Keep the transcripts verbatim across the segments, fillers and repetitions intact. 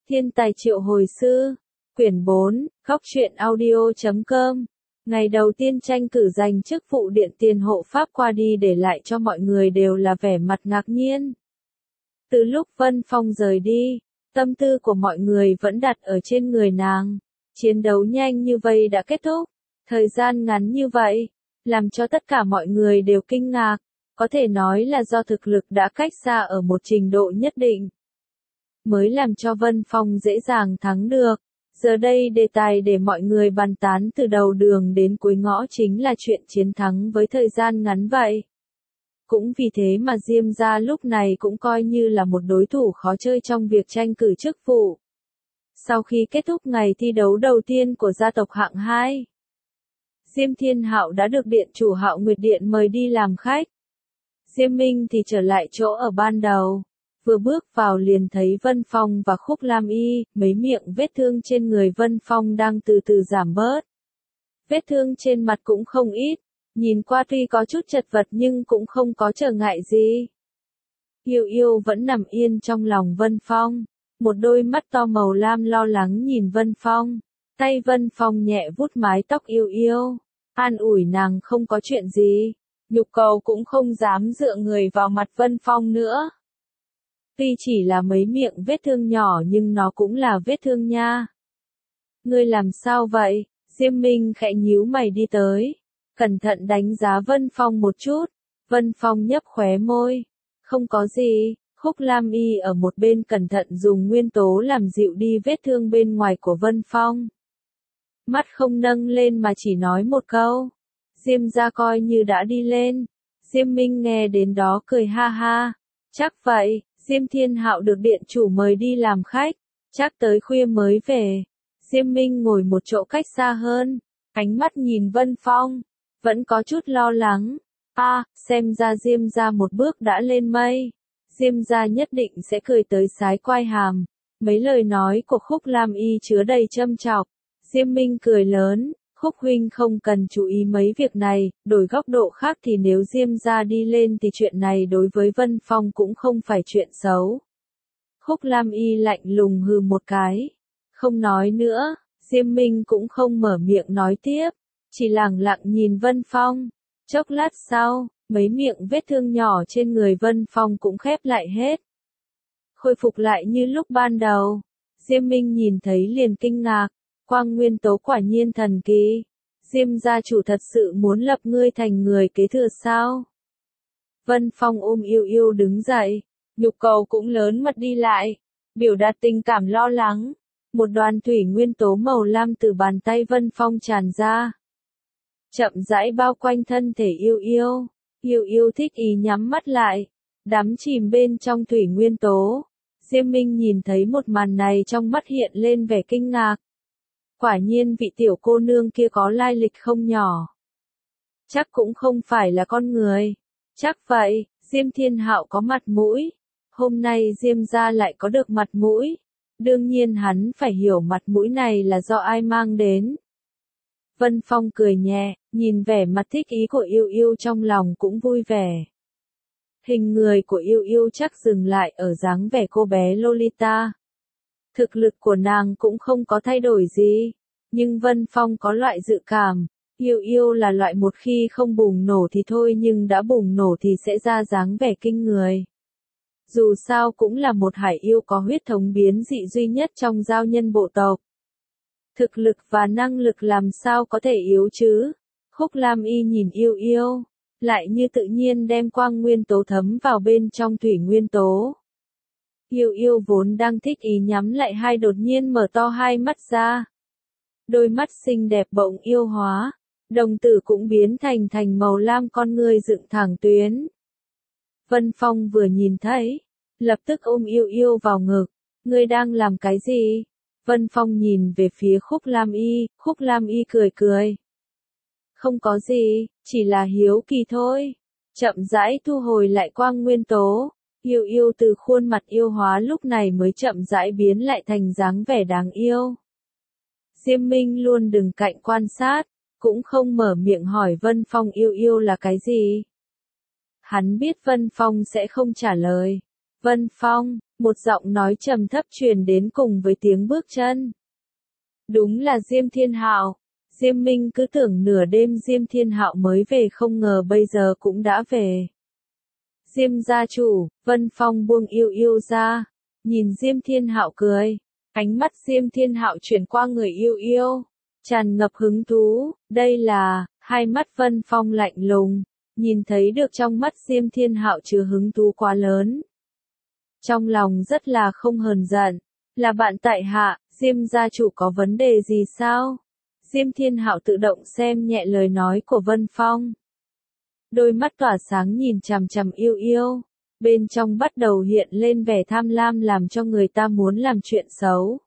Thiên tài triệu hồi sư, quyển bốn, góc truyện audio chấm com. Ngày đầu tiên tranh cử giành chức vụ điện tiền hộ pháp qua đi để lại cho mọi người đều là vẻ mặt ngạc nhiên. Từ lúc Vân Phong rời đi, tâm tư của mọi người vẫn đặt ở trên người nàng. Chiến đấu nhanh như vậy đã kết thúc, thời gian ngắn như vậy, làm cho tất cả mọi người đều kinh ngạc, có thể nói là do thực lực đã cách xa ở một trình độ nhất định, mới làm cho Vân Phong dễ dàng thắng được. Giờ đây đề tài để mọi người bàn tán từ đầu đường đến cuối ngõ chính là chuyện chiến thắng với thời gian ngắn vậy. Cũng vì thế mà Diêm gia lúc này cũng coi như là một đối thủ khó chơi trong việc tranh cử chức vụ. Sau khi kết thúc ngày thi đấu đầu tiên của gia tộc hạng hai, Diêm Thiên Hạo đã được điện chủ Hạo Nguyệt Điện mời đi làm khách. Diêm Minh thì trở lại chỗ ở ban đầu. Vừa bước vào liền thấy Vân Phong và Khúc Lam Y, mấy miệng vết thương trên người Vân Phong đang từ từ giảm bớt. Vết thương trên mặt cũng không ít, nhìn qua tuy có chút chật vật nhưng cũng không có trở ngại gì. Yêu Yêu vẫn nằm yên trong lòng Vân Phong, một đôi mắt to màu lam lo lắng nhìn Vân Phong, tay Vân Phong nhẹ vuốt mái tóc Yêu Yêu, an ủi nàng không có chuyện gì, nhục cầu cũng không dám dựa người vào mặt Vân Phong nữa. Tuy chỉ là mấy miệng vết thương nhỏ nhưng nó cũng là vết thương nha. Ngươi làm sao vậy? Diêm Minh khẽ nhíu mày đi tới, cẩn thận đánh giá Vân Phong một chút. Vân Phong nhấp khóe môi. Không có gì. Khúc Lam Y ở một bên cẩn thận dùng nguyên tố làm dịu đi vết thương bên ngoài của Vân Phong. Mắt không nâng lên mà chỉ nói một câu. Diêm gia coi như đã đi lên. Diêm Minh nghe đến đó cười ha ha. Chắc vậy. Diêm Thiên Hạo được điện chủ mời đi làm khách, chắc tới khuya mới về. Diêm Minh ngồi một chỗ cách xa hơn, ánh mắt nhìn Vân Phong, vẫn có chút lo lắng. A, à, xem ra Diêm gia một bước đã lên mây. Diêm gia nhất định sẽ cười tới sái quai hàm. Mấy lời nói của Khúc Lam Y chứa đầy châm chọc. Diêm Minh cười lớn. Khúc huynh không cần chú ý mấy việc này, đổi góc độ khác thì nếu Diêm gia đi lên thì chuyện này đối với Vân Phong cũng không phải chuyện xấu. Khúc Lam Y lạnh lùng hừ một cái, không nói nữa, Diêm Minh cũng không mở miệng nói tiếp, chỉ lẳng lặng nhìn Vân Phong. Chốc lát sau, mấy miệng vết thương nhỏ trên người Vân Phong cũng khép lại hết. Khôi phục lại như lúc ban đầu, Diêm Minh nhìn thấy liền kinh ngạc. Quang nguyên tố quả nhiên thần kỳ. Diêm gia chủ thật sự muốn lập ngươi thành người kế thừa sao? Vân Phong ôm Yêu Yêu đứng dậy, nhục cầu cũng lớn mật đi lại, biểu đạt tình cảm lo lắng. Một đoàn thủy nguyên tố màu lam từ bàn tay Vân Phong tràn ra, chậm rãi bao quanh thân thể Yêu Yêu. Yêu Yêu thích ý nhắm mắt lại, đắm chìm bên trong thủy nguyên tố. Diêm Minh nhìn thấy một màn này trong mắt hiện lên vẻ kinh ngạc. Quả nhiên vị tiểu cô nương kia có lai lịch không nhỏ. Chắc cũng không phải là con người. Chắc vậy, Diêm Thiên Hạo có mặt mũi. Hôm nay Diêm gia lại có được mặt mũi. Đương nhiên hắn phải hiểu mặt mũi này là do ai mang đến. Vân Phong cười nhẹ, nhìn vẻ mặt thích ý của Yêu Yêu trong lòng cũng vui vẻ. Hình người của Yêu Yêu chắc dừng lại ở dáng vẻ cô bé Lolita. Thực lực của nàng cũng không có thay đổi gì, nhưng Vân Phong có loại dự cảm, Yêu Yêu là loại một khi không bùng nổ thì thôi nhưng đã bùng nổ thì sẽ ra dáng vẻ kinh người. Dù sao cũng là một hải yêu có huyết thống biến dị duy nhất trong giao nhân bộ tộc. Thực lực và năng lực làm sao có thể yếu chứ? Khúc Lam Y nhìn Yêu Yêu, lại như tự nhiên đem quang nguyên tố thấm vào bên trong thủy nguyên tố. Yêu Yêu vốn đang thích ý nhắm lại hai đột nhiên mở to hai mắt ra. Đôi mắt xinh đẹp bỗng yêu hóa, đồng tử cũng biến thành thành màu lam con ngươi dựng thẳng tuyến. Vân Phong vừa nhìn thấy, lập tức ôm Yêu Yêu vào ngực. Ngươi đang làm cái gì? Vân Phong nhìn về phía Khúc Lam Y, Khúc Lam Y cười cười. Không có gì, chỉ là hiếu kỳ thôi. Chậm rãi thu hồi lại quang nguyên tố. Yêu Yêu từ khuôn mặt yêu hóa lúc này mới chậm rãi biến lại thành dáng vẻ đáng yêu. Diêm Minh luôn đứng cạnh quan sát, cũng không mở miệng hỏi Vân Phong Yêu Yêu là cái gì. Hắn biết Vân Phong sẽ không trả lời, Vân Phong, một giọng nói trầm thấp truyền đến cùng với tiếng bước chân. Đúng là Diêm Thiên Hạo. Diêm Minh cứ tưởng nửa đêm Diêm Thiên Hạo mới về, không ngờ bây giờ cũng đã về. Diêm gia chủ, Vân Phong buông yêu yêu ra, nhìn Diêm Thiên Hạo cười. Ánh mắt Diêm Thiên Hạo chuyển qua người yêu yêu, tràn ngập hứng thú. Đây là, hai mắt Vân Phong lạnh lùng, nhìn thấy được trong mắt Diêm Thiên Hạo chứa hứng thú quá lớn. Trong lòng rất là không hờn giận, là bạn tại hạ, Diêm gia chủ có vấn đề gì sao? Diêm Thiên Hạo tự động xem nhẹ lời nói của Vân Phong. Đôi mắt tỏa sáng nhìn chằm chằm yêu yêu, bên trong bắt đầu hiện lên vẻ tham lam làm cho người ta muốn làm chuyện xấu.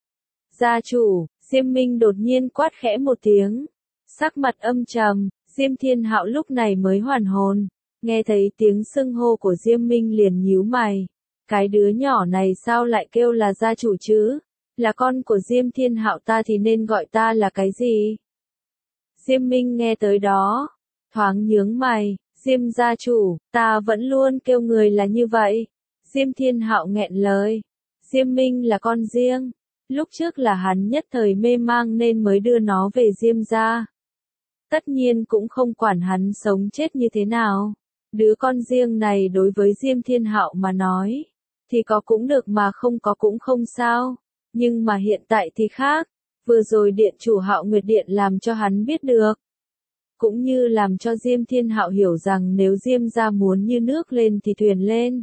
Gia chủ, Diêm Minh đột nhiên quát khẽ một tiếng, sắc mặt âm trầm. Diêm Thiên Hạo lúc này mới hoàn hồn, nghe thấy tiếng xưng hô của Diêm Minh liền nhíu mày. Cái đứa nhỏ này sao lại kêu là gia chủ chứ? Là con của Diêm Thiên Hạo ta thì nên gọi ta là cái gì? Diêm Minh nghe tới đó, thoáng nhướng mày. Diêm gia chủ, ta vẫn luôn kêu người là như vậy. Diêm Thiên Hạo nghẹn lời. Diêm Minh là con riêng. Lúc trước là hắn nhất thời mê mang nên mới đưa nó về Diêm gia. Tất nhiên cũng không quản hắn sống chết như thế nào. Đứa con riêng này đối với Diêm Thiên Hạo mà nói, thì có cũng được mà không có cũng không sao. Nhưng mà hiện tại thì khác. Vừa rồi điện chủ Hạo Nguyệt Điện làm cho hắn biết được. Cũng như làm cho Diêm Thiên Hạo hiểu rằng nếu Diêm gia muốn như nước lên thì thuyền lên.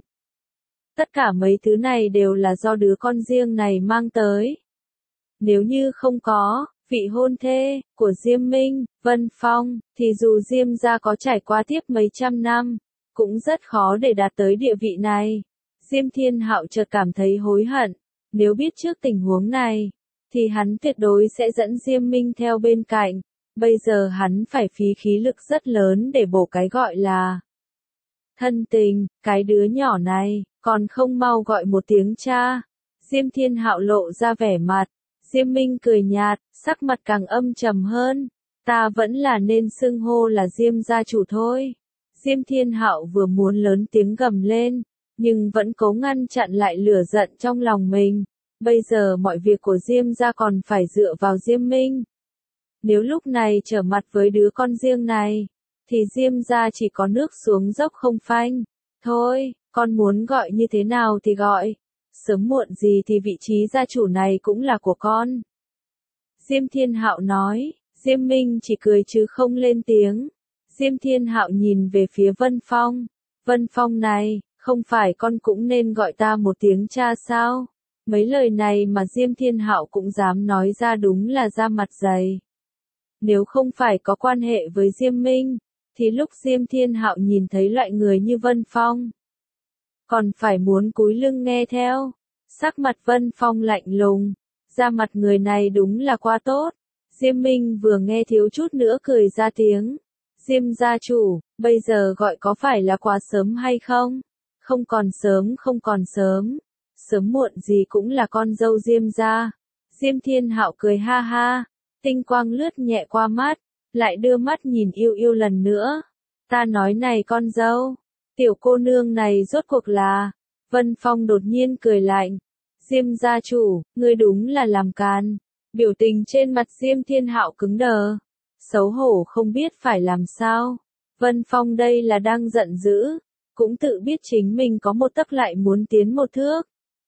Tất cả mấy thứ này đều là do đứa con riêng này mang tới. Nếu như không có vị hôn thê của Diêm Minh, Vân Phong, thì dù Diêm gia có trải qua tiếp mấy trăm năm, cũng rất khó để đạt tới địa vị này. Diêm Thiên Hạo chợt cảm thấy hối hận, nếu biết trước tình huống này, thì hắn tuyệt đối sẽ dẫn Diêm Minh theo bên cạnh. Bây giờ hắn phải phí khí lực rất lớn để bổ cái gọi là thân tình, cái đứa nhỏ này, còn không mau gọi một tiếng cha. Diêm Thiên Hạo lộ ra vẻ mặt. Diêm Minh cười nhạt, sắc mặt càng âm trầm hơn. Ta vẫn là nên xưng hô là Diêm gia chủ thôi. Diêm Thiên Hạo vừa muốn lớn tiếng gầm lên, nhưng vẫn cố ngăn chặn lại lửa giận trong lòng mình. Bây giờ mọi việc của Diêm gia còn phải dựa vào Diêm Minh. Nếu lúc này trở mặt với đứa con riêng này, thì Diêm gia chỉ có nước xuống dốc không phanh. Thôi, con muốn gọi như thế nào thì gọi. Sớm muộn gì thì vị trí gia chủ này cũng là của con. Diêm Thiên Hạo nói. Diêm Minh chỉ cười chứ không lên tiếng. Diêm Thiên Hạo nhìn về phía Vân Phong. Vân Phong này, không phải con cũng nên gọi ta một tiếng cha sao? Mấy lời này mà Diêm Thiên Hạo cũng dám nói ra, đúng là da mặt dày. Nếu không phải có quan hệ với Diêm Minh, thì lúc Diêm Thiên Hạo nhìn thấy loại người như Vân Phong, còn phải muốn cúi lưng nghe theo. Sắc mặt Vân Phong lạnh lùng, da mặt người này đúng là quá tốt. Diêm Minh vừa nghe thiếu chút nữa cười ra tiếng. Diêm gia chủ, bây giờ gọi có phải là quá sớm hay không? Không còn sớm, không còn sớm. Sớm muộn gì cũng là con dâu Diêm gia. Diêm Thiên Hạo cười ha ha, tinh quang lướt nhẹ qua mắt, lại đưa mắt nhìn yêu yêu lần nữa. Ta nói này con dâu, tiểu cô nương này rốt cuộc là... Vân Phong đột nhiên cười lạnh. Diêm gia chủ, ngươi đúng là làm càn. Biểu tình trên mặt Diêm Thiên Hạo cứng đờ, xấu hổ không biết phải làm sao. Vân Phong đây là đang giận dữ, cũng tự biết chính mình có một tấc lại muốn tiến một thước.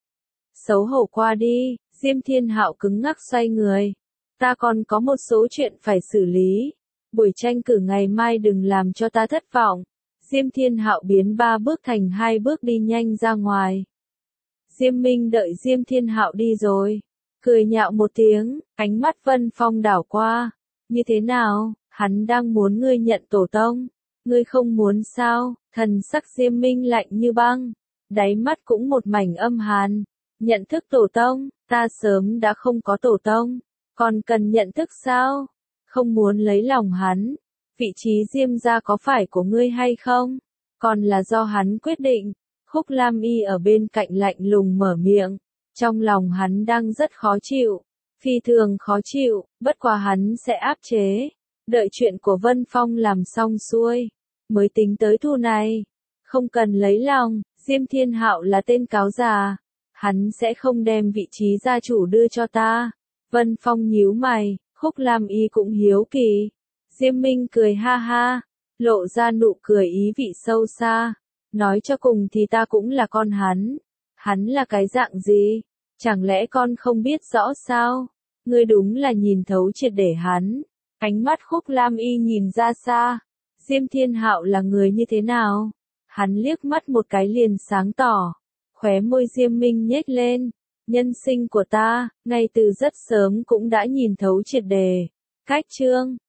Xấu hổ qua đi, Diêm Thiên Hạo cứng ngắc xoay người. Ta còn có một số chuyện phải xử lý. Buổi tranh cử ngày mai đừng làm cho ta thất vọng. Diêm Thiên Hạo biến ba bước thành hai bước đi nhanh ra ngoài. Diêm Minh đợi Diêm Thiên Hạo đi rồi, cười nhạo một tiếng, ánh mắt Vân Phong đảo qua. Như thế nào, hắn đang muốn ngươi nhận tổ tông, ngươi không muốn sao? Thần sắc Diêm Minh lạnh như băng, đáy mắt cũng một mảnh âm hàn. Nhận thức tổ tông, ta sớm đã không có tổ tông, còn cần nhận thức sao? Không muốn lấy lòng hắn. Vị trí Diêm gia có phải của ngươi hay không? Còn là do hắn quyết định. Khúc Lam Y ở bên cạnh lạnh lùng mở miệng. Trong lòng hắn đang rất khó chịu. Phi thường khó chịu, bất quá hắn sẽ áp chế. Đợi chuyện của Vân Phong làm xong xuôi, mới tính tới thu này. Không cần lấy lòng, Diêm Thiên Hạo là tên cáo già, hắn sẽ không đem vị trí gia chủ đưa cho ta. Vân Phong nhíu mày, Khúc Lam Y cũng hiếu kỳ. Diêm Minh cười ha ha, lộ ra nụ cười ý vị sâu xa. Nói cho cùng thì ta cũng là con hắn. Hắn là cái dạng gì? Chẳng lẽ con không biết rõ sao? Ngươi đúng là nhìn thấu triệt để hắn. Ánh mắt Khúc Lam Y nhìn ra xa. Diêm Thiên Hạo là người như thế nào? Hắn liếc mắt một cái liền sáng tỏ. Khóe môi Diêm Minh nhếch lên. Nhân sinh của ta, ngay từ rất sớm cũng đã nhìn thấu triệt đề. Cách chương